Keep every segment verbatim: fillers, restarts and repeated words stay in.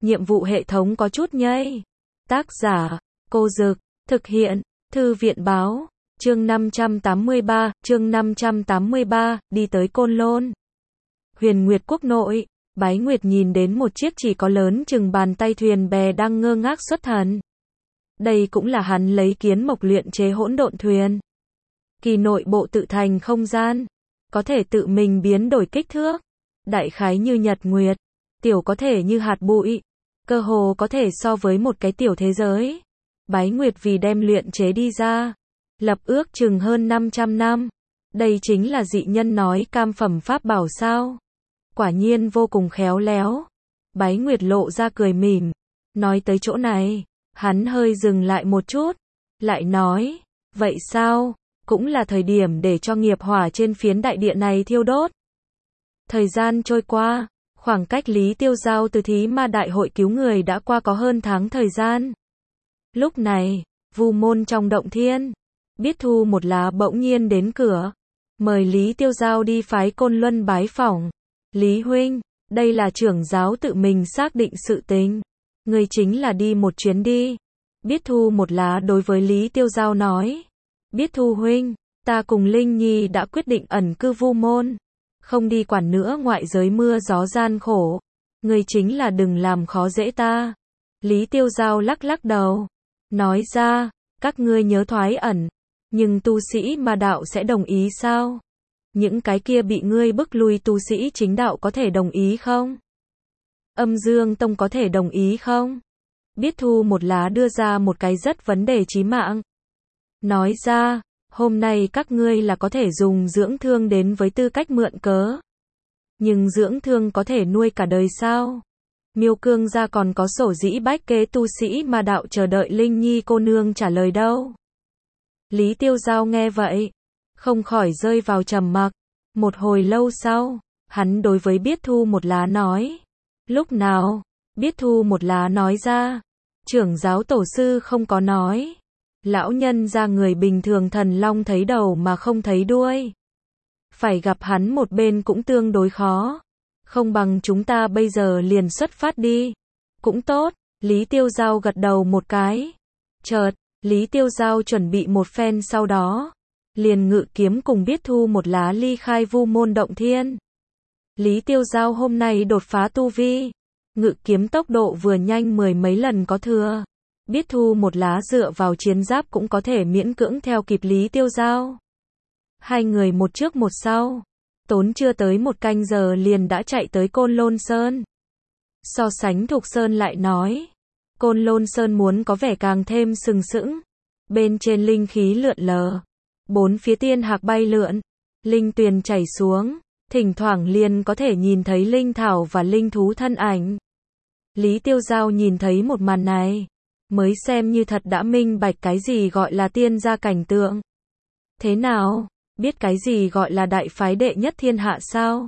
nhiệm vụ hệ thống có chút nhây. Tác giả, Cô Dực, thực hiện, Thư viện báo, chương năm trăm tám mươi ba, chương năm trăm tám mươi ba, đi tới Côn Lôn. Huyền Nguyệt quốc nội, Bái Nguyệt nhìn đến một chiếc chỉ có lớn chừng bàn tay thuyền bè đang ngơ ngác xuất thần. Đây cũng là hắn lấy kiến mộc luyện chế hỗn độn thuyền. Kỳ nội bộ tự thành không gian, có thể tự mình biến đổi kích thước, đại khái như nhật nguyệt, tiểu có thể như hạt bụi, cơ hồ có thể so với một cái tiểu thế giới. Bái Nguyệt vì đem luyện chế đi ra, lập ước chừng hơn năm trăm năm. Đây chính là dị nhân nói cam phẩm pháp bảo sao? Quả nhiên vô cùng khéo léo. Bái Nguyệt lộ ra cười mỉm, nói tới chỗ này, hắn hơi dừng lại một chút, lại nói, vậy sao, cũng là thời điểm để cho nghiệp hỏa trên phiến đại địa này thiêu đốt. Thời gian trôi qua, khoảng cách Lý Tiêu Giao từ thí ma đại hội cứu người đã qua có hơn tháng thời gian. Lúc này, Vu môn trong động thiên, Biết Thu một lá bỗng nhiên đến cửa, mời Lý Tiêu Giao đi phái Côn Luân bái phỏng. Lý huynh, đây là trưởng giáo tự mình xác định sự tình, người chính là đi một chuyến đi. Biết Thu một lá đối với Lý Tiêu Giao nói, Biết Thu huynh, ta cùng Linh Nhi đã quyết định ẩn cư Vu môn, không đi quản nữa ngoại giới mưa gió gian khổ, người chính là đừng làm khó dễ ta. Lý Tiêu Giao lắc lắc đầu, nói ra, các ngươi nhớ thoái ẩn, nhưng tu sĩ ma đạo sẽ đồng ý sao? Những cái kia bị ngươi bức lui tu sĩ chính đạo có thể đồng ý không? Âm Dương Tông có thể đồng ý không? Biết Thu một lá đưa ra một cái rất vấn đề chí mạng. Nói ra, hôm nay các ngươi là có thể dùng dưỡng thương đến với tư cách mượn cớ. Nhưng dưỡng thương có thể nuôi cả đời sao? Miêu Cương gia còn có sổ dĩ bách kế tu sĩ ma đạo chờ đợi Linh Nhi cô nương trả lời đâu. Lý Tiêu Giao nghe vậy, không khỏi rơi vào trầm mặc. Một hồi lâu sau, hắn đối với Biết Thu một lá nói. Lúc nào? Biết Thu một lá nói ra. Trưởng giáo tổ sư không có nói. Lão nhân ra người bình thường thần long thấy đầu mà không thấy đuôi. Phải gặp hắn một bên cũng tương đối khó. Không bằng chúng ta bây giờ liền xuất phát đi. Cũng tốt, Lý Tiêu Giao gật đầu một cái. Chợt, Lý Tiêu Giao chuẩn bị một phen sau đó, liền ngự kiếm cùng Biết Thu một lá ly khai Vu môn động thiên. Lý Tiêu Giao hôm nay đột phá tu vi, ngự kiếm tốc độ vừa nhanh mười mấy lần có thừa. Biết Thu một lá dựa vào chiến giáp cũng có thể miễn cưỡng theo kịp Lý Tiêu Giao. Hai người một trước một sau, tốn chưa tới một canh giờ liền đã chạy tới Côn Lôn Sơn. So sánh Thục Sơn lại nói, Côn Lôn Sơn muốn có vẻ càng thêm sừng sững. Bên trên linh khí lượn lờ, bốn phía tiên hạc bay lượn, linh tuyền chảy xuống, thỉnh thoảng liền có thể nhìn thấy linh thảo và linh thú thân ảnh. Lý Tiêu Giao nhìn thấy một màn này, mới xem như thật đã minh bạch cái gì gọi là tiên gia cảnh tượng. Thế nào, biết cái gì gọi là đại phái đệ nhất thiên hạ sao?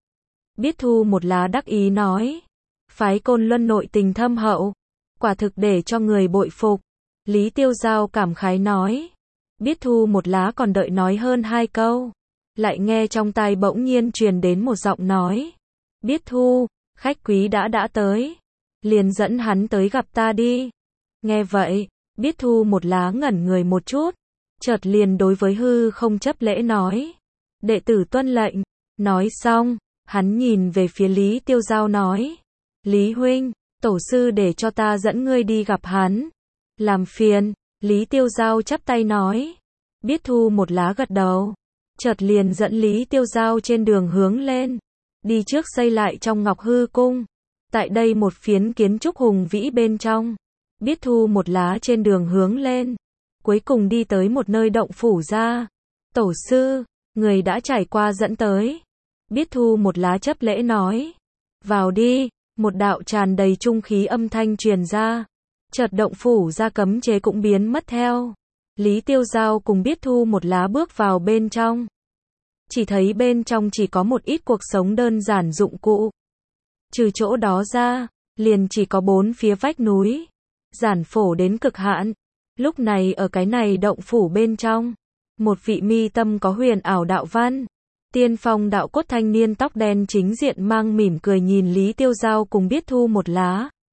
Biết Thu một lá đắc ý nói, phái Côn Luân nội tình thâm hậu, quả thực để cho người bội phục. Lý Tiêu Giao cảm khái nói, Biết Thu một lá còn đợi nói hơn hai câu, lại nghe trong tai bỗng nhiên truyền đến một giọng nói, Biết Thu, khách quý đã đã tới, liền dẫn hắn tới gặp ta đi. Nghe vậy, Biết Thu một lá ngẩn người một chút, chợt liền đối với hư không chấp lễ nói, đệ tử tuân lệnh. Nói xong, hắn nhìn về phía Lý Tiêu Giao nói, Lý huynh, tổ sư để cho ta dẫn ngươi đi gặp hắn. Làm phiền. Lý Tiêu Giao chắp tay nói. Biết Thu một lá gật đầu, chợt liền dẫn Lý Tiêu Giao trên đường hướng lên, đi trước xây lại trong Ngọc Hư Cung. Tại đây một phiến kiến trúc hùng vĩ bên trong, Biết Thu một lá trên đường hướng lên, cuối cùng đi tới một nơi động phủ ra. Tổ sư, người đã trải qua dẫn tới. Biết Thu một lá chấp lễ nói, vào đi. Một đạo tràn đầy trung khí âm thanh truyền ra, chợt động phủ ra cấm chế cũng biến mất theo. Lý Tiêu Giao cùng Biết Thu một lá bước vào bên trong, chỉ thấy bên trong chỉ có một ít cuộc sống đơn giản dụng cụ. Trừ chỗ đó ra, liền chỉ có bốn phía vách núi, giản phổ đến cực hạn. Lúc này ở cái này động phủ bên trong, một vị mi tâm có huyền ảo đạo văn, tiên phong đạo cốt thanh niên tóc đen chính diện mang mỉm cười nhìn Lý Tiêu Giao cùng Biết Thu một lá.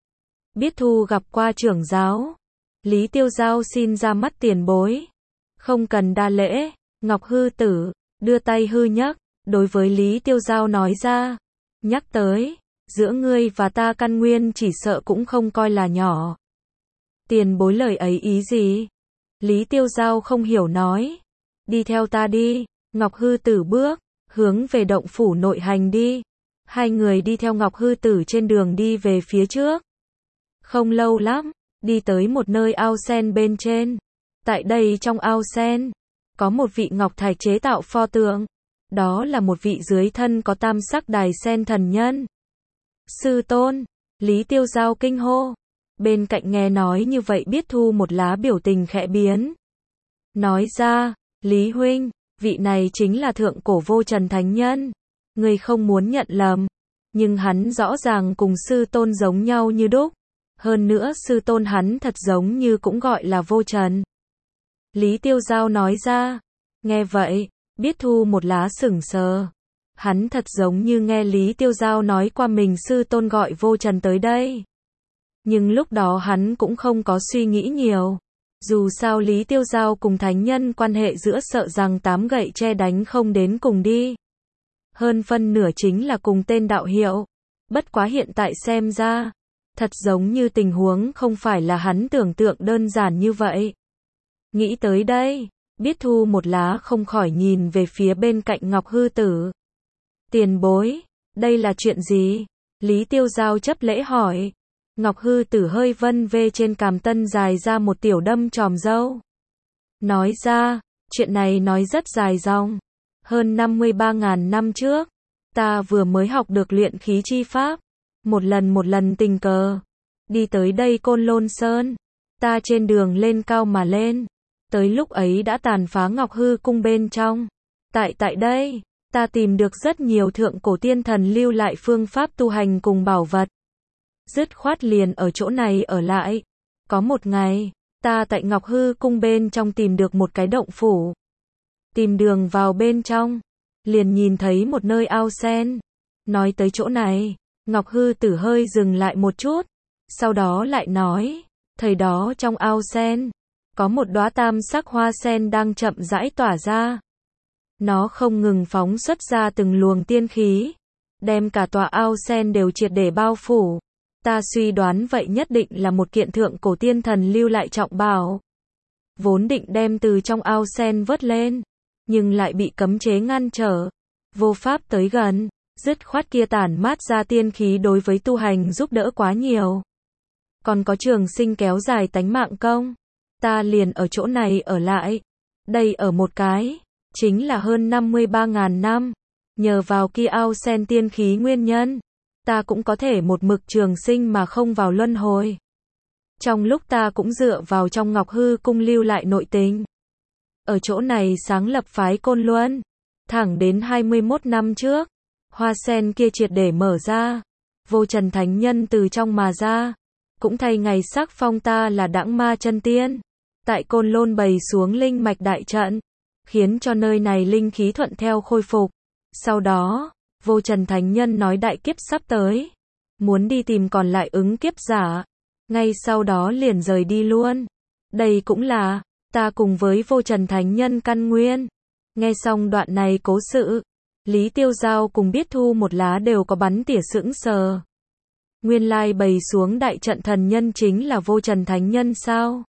Biết Thu gặp qua trưởng giáo. Lý Tiêu Giao xin ra mắt tiền bối. Không cần đa lễ. Ngọc Hư Tử đưa tay hư nhấc, đối với Lý Tiêu Giao nói ra. Nhắc tới, giữa ngươi và ta căn nguyên chỉ sợ cũng không coi là nhỏ. Tiền bối lời ấy ý gì? Lý Tiêu Giao không hiểu nói. Đi theo ta đi. Ngọc Hư Tử bước, hướng về động phủ nội hành đi. Hai người đi theo Ngọc Hư Tử trên đường đi về phía trước. Không lâu lắm, đi tới một nơi ao sen bên trên. Tại đây trong ao sen, có một vị ngọc thạch chế tạo pho tượng. Đó là một vị dưới thân có tam sắc đài sen thần nhân. Sư tôn, Lý Tiêu Giao kinh hô. Bên cạnh nghe nói như vậy Biết Thu một lá biểu tình khẽ biến. Nói ra, Lý huynh, vị này chính là thượng cổ vô trần thánh nhân. Người không muốn nhận lầm, nhưng hắn rõ ràng cùng sư tôn giống nhau như đúc. Hơn nữa sư tôn hắn thật giống như cũng gọi là vô trần. Lý Tiêu Giao nói ra. Nghe vậy, Biết Thu một lá sửng sờ. Hắn thật giống như nghe Lý Tiêu Giao nói qua mình sư tôn gọi vô trần tới đây. Nhưng lúc đó hắn cũng không có suy nghĩ nhiều. Dù sao Lý Tiêu Giao cùng thánh nhân quan hệ giữa sợ rằng tám gậy che đánh không đến cùng đi. Hơn phân nửa chính là cùng tên đạo hiệu. Bất quá hiện tại xem ra, thật giống như tình huống không phải là hắn tưởng tượng đơn giản như vậy. Nghĩ tới đây, Biết Thu một lá không khỏi nhìn về phía bên cạnh Ngọc Hư Tử. Tiền bối, đây là chuyện gì? Lý Tiêu Giao chấp lễ hỏi. Ngọc Hư Tử hơi vân vê trên cằm tân dài ra một tiểu đâm tròm râu. Nói ra, chuyện này nói rất dài dòng. Hơn năm mươi ba ngàn năm trước, ta vừa mới học được luyện khí chi pháp. Một lần một lần tình cờ, đi tới đây Côn Lôn Sơn. Ta trên đường lên cao mà lên. Tới lúc ấy đã tàn phá Ngọc Hư cung bên trong. Tại tại đây, ta tìm được rất nhiều thượng cổ tiên thần lưu lại phương pháp tu hành cùng bảo vật. Dứt khoát liền ở chỗ này ở lại. Có một ngày, ta tại Ngọc Hư cung bên trong tìm được một cái động phủ. Tìm đường vào bên trong, liền nhìn thấy một nơi ao sen. Nói tới chỗ này, Ngọc Hư Tử hơi dừng lại một chút, sau đó lại nói, thời đó trong ao sen, có một đóa tam sắc hoa sen đang chậm rãi tỏa ra. Nó không ngừng phóng xuất ra từng luồng tiên khí, đem cả tòa ao sen đều triệt để bao phủ. Ta suy đoán vậy nhất định là một kiện thượng cổ tiên thần lưu lại trọng bảo. Vốn định đem từ trong ao sen vớt lên, nhưng lại bị cấm chế ngăn trở, vô pháp tới gần. Dứt khoát kia tản mát ra tiên khí đối với tu hành giúp đỡ quá nhiều. Còn có trường sinh kéo dài tánh mạng công. Ta liền ở chỗ này ở lại. Đây ở một cái, chính là hơn năm mươi ba ngàn năm. Nhờ vào kia ao sen tiên khí nguyên nhân, ta cũng có thể một mực trường sinh mà không vào luân hồi. Trong lúc ta cũng dựa vào trong Ngọc Hư cung lưu lại nội tình. Ở chỗ này sáng lập phái Côn Luân. Thẳng đến hai mươi mốt năm trước, hoa sen kia triệt để mở ra. Vô trần thánh nhân từ trong mà ra. Cũng thay ngày sắc phong ta là Đãng Ma chân tiên. Tại Côn Lôn bày xuống linh mạch đại trận, khiến cho nơi này linh khí thuận theo khôi phục. Sau đó, Vô Trần Thánh Nhân nói đại kiếp sắp tới, muốn đi tìm còn lại ứng kiếp giả. Ngay sau đó liền rời đi luôn. Đây cũng là ta cùng với Vô Trần Thánh Nhân căn nguyên. Nghe xong đoạn này cố sự, Lý Tiêu Giao cùng Biết Thu một lá đều có bắn tỉa sững sờ. Nguyên lai bày xuống đại trận thần nhân chính là Vô Trần Thánh Nhân sao?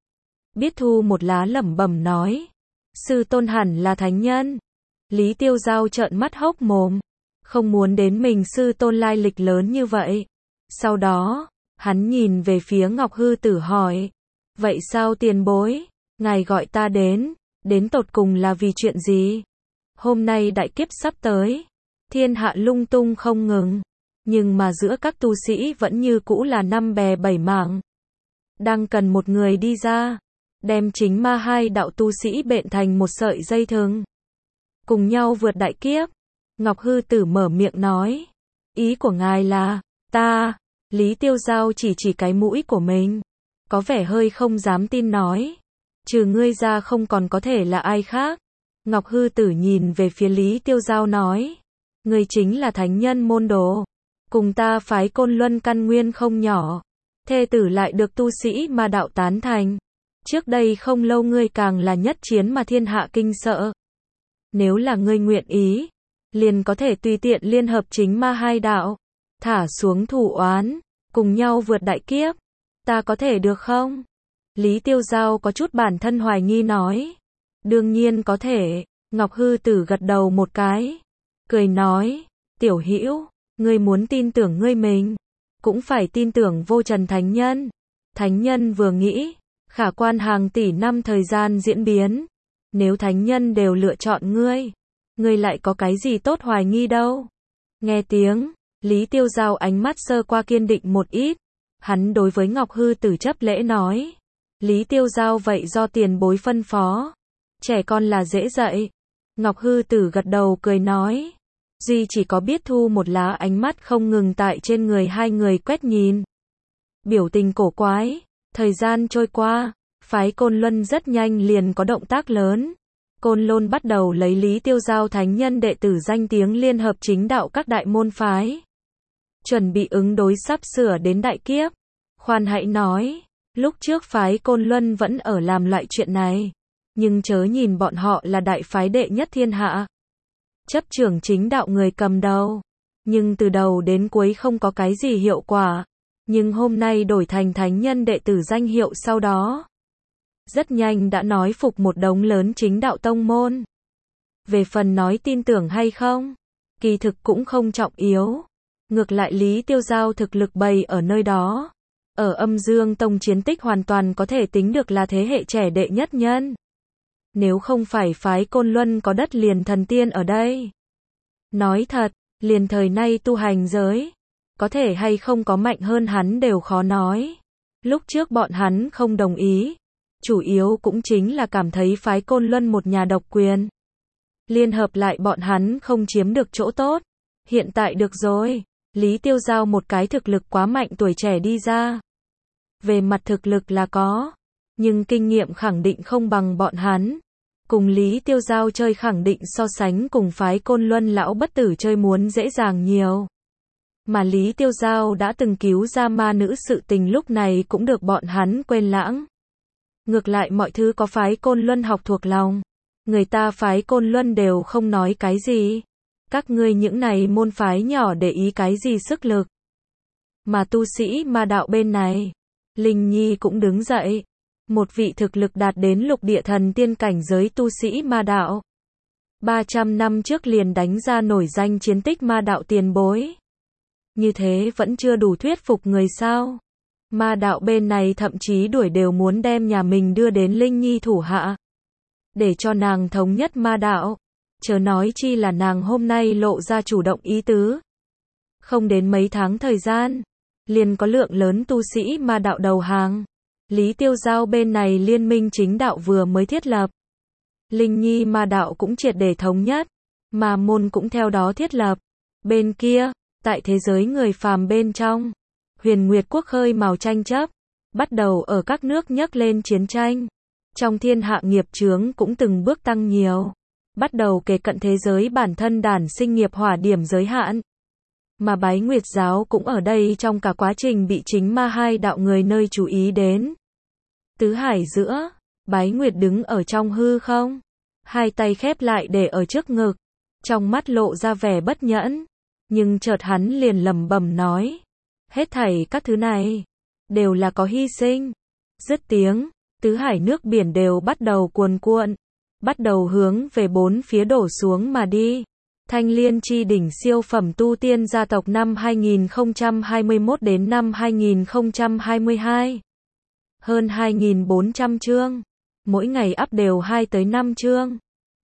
Biết Thu một lá lẩm bẩm nói, sư tôn hẳn là thánh nhân. Lý Tiêu Giao trợn mắt hốc mồm, không muốn đến mình sư tôn lai lịch lớn như vậy. Sau đó, hắn nhìn về phía Ngọc Hư Tử hỏi, vậy sao tiền bối, ngài gọi ta đến, đến tột cùng là vì chuyện gì? Hôm nay đại kiếp sắp tới, thiên hạ lung tung không ngừng, nhưng mà giữa các tu sĩ vẫn như cũ là năm bè bảy mảng. Đang cần một người đi ra, đem chính ma hai đạo tu sĩ bện thành một sợi dây thừng, cùng nhau vượt đại kiếp. Ngọc Hư Tử mở miệng nói, ý của ngài là, ta. Lý Tiêu Giao chỉ chỉ cái mũi của mình, có vẻ hơi không dám tin nói, trừ ngươi ra không còn có thể là ai khác. Ngọc Hư Tử nhìn về phía Lý Tiêu Giao nói, ngươi chính là thánh nhân môn đồ, cùng ta phái Côn Luân căn nguyên không nhỏ. thê tử lại được tu sĩ ma đạo tán thành. Trước đây không lâu ngươi càng là nhất chiến mà thiên hạ kinh sợ. Nếu là ngươi nguyện ý, liền có thể tùy tiện liên hợp chính ma hai đạo, thả xuống thù oán, cùng nhau vượt đại kiếp. Ta có thể được không? Lý Tiêu Giao có chút bản thân hoài nghi nói. Đương nhiên có thể, Ngọc Hư Tử gật đầu một cái, cười nói, tiểu hữu, ngươi muốn tin tưởng ngươi mình, cũng phải tin tưởng vô trần thánh nhân. Thánh nhân vừa nghĩ, khả quan hàng tỷ năm thời gian diễn biến, nếu thánh nhân đều lựa chọn ngươi, ngươi lại có cái gì tốt hoài nghi đâu. Nghe tiếng, Lý Tiêu Giao ánh mắt sơ qua kiên định một ít, hắn đối với Ngọc Hư Tử chấp lễ nói, Lý Tiêu Giao vậy do tiền bối phân phó, trẻ con là dễ dạy. Ngọc Hư Tử gật đầu cười nói, duy chỉ có biết thu một lá, ánh mắt không ngừng tại trên người hai người quét nhìn. Biểu tình cổ quái, thời gian trôi qua, phái Côn Luân rất nhanh liền có động tác lớn. Côn Lôn bắt đầu lấy Lý Tiêu Giao thánh nhân đệ tử danh tiếng liên hợp chính đạo các đại môn phái, chuẩn bị ứng đối sắp sửa đến đại kiếp. Khoan hãy nói, lúc trước phái Côn Luân vẫn ở làm loại chuyện này, nhưng chớ nhìn bọn họ là đại phái đệ nhất thiên hạ, chấp trưởng chính đạo người cầm đầu, nhưng từ đầu đến cuối không có cái gì hiệu quả. Nhưng hôm nay đổi thành thánh nhân đệ tử danh hiệu sau đó, rất nhanh đã nói phục một đống lớn chính đạo tông môn. Về phần nói tin tưởng hay không, kỳ thực cũng không trọng yếu. Ngược lại Lý Tiêu Giao thực lực bày ở nơi đó, ở Âm Dương Tông chiến tích hoàn toàn có thể tính được là thế hệ trẻ đệ nhất nhân. Nếu không phải phái Côn Luân có đất liền thần tiên ở đây, nói thật, liền thời nay tu hành giới, có thể hay không có mạnh hơn hắn đều khó nói. Lúc trước bọn hắn không đồng ý, chủ yếu cũng chính là cảm thấy phái Côn Luân một nhà độc quyền, liên hợp lại bọn hắn không chiếm được chỗ tốt. Hiện tại được rồi, Lý Tiêu Giao một cái thực lực quá mạnh tuổi trẻ đi ra. Về mặt thực lực là có, nhưng kinh nghiệm khẳng định không bằng bọn hắn. Cùng Lý Tiêu Giao chơi khẳng định so sánh cùng phái Côn Luân lão bất tử chơi muốn dễ dàng nhiều. Mà Lý Tiêu Giao đã từng cứu ra ma nữ sự tình lúc này cũng được bọn hắn quên lãng. Ngược lại mọi thứ có phái Côn Luân học thuộc lòng, người ta phái Côn Luân đều không nói cái gì. Các ngươi những này môn phái nhỏ để ý cái gì sức lực. Mà tu sĩ ma đạo bên này, Linh Nhi cũng đứng dậy. Một vị thực lực đạt đến lục địa thần tiên cảnh giới tu sĩ ma đạo. ba trăm năm trước liền đánh ra nổi danh chiến tích ma đạo tiền bối. Như thế vẫn chưa đủ thuyết phục người sao. Ma đạo bên này thậm chí đuổi đều muốn đem nhà mình đưa đến Linh Nhi thủ hạ, để cho nàng thống nhất ma đạo. Chớ nói chi là nàng hôm nay lộ ra chủ động ý tứ. Không đến mấy tháng thời gian, liền có lượng lớn tu sĩ ma đạo đầu hàng. Lý Tiêu Giao bên này liên minh chính đạo vừa mới thiết lập. Linh Nhi ma đạo cũng triệt để thống nhất, mà môn cũng theo đó thiết lập. Bên kia, tại thế giới người phàm bên trong, Huyền Nguyệt quốc khơi mào tranh chấp, bắt đầu ở các nước nhấc lên chiến tranh. Trong thiên hạ nghiệp chướng cũng từng bước tăng nhiều, bắt đầu kề cận thế giới bản thân đản sinh nghiệp hỏa điểm giới hạn. Mà Bái Nguyệt giáo cũng ở đây trong cả quá trình bị chính ma hai đạo người nơi chú ý đến. Tứ hải giữa, Bái Nguyệt đứng ở trong hư không, hai tay khép lại để ở trước ngực, trong mắt lộ ra vẻ bất nhẫn, nhưng chợt hắn liền lẩm bẩm nói, hết thảy các thứ này đều là có hy sinh. Dứt tiếng, tứ hải nước biển đều bắt đầu cuồn cuộn, bắt đầu hướng về bốn phía đổ xuống mà đi. Thanh Liên chi đỉnh siêu phẩm tu tiên gia tộc năm hai nghìn không trăm hai mươi mốt đến năm hai nghìn không trăm hai mươi hai. Hơn hai nghìn bốn trăm chương, mỗi ngày up đều hai tới năm chương.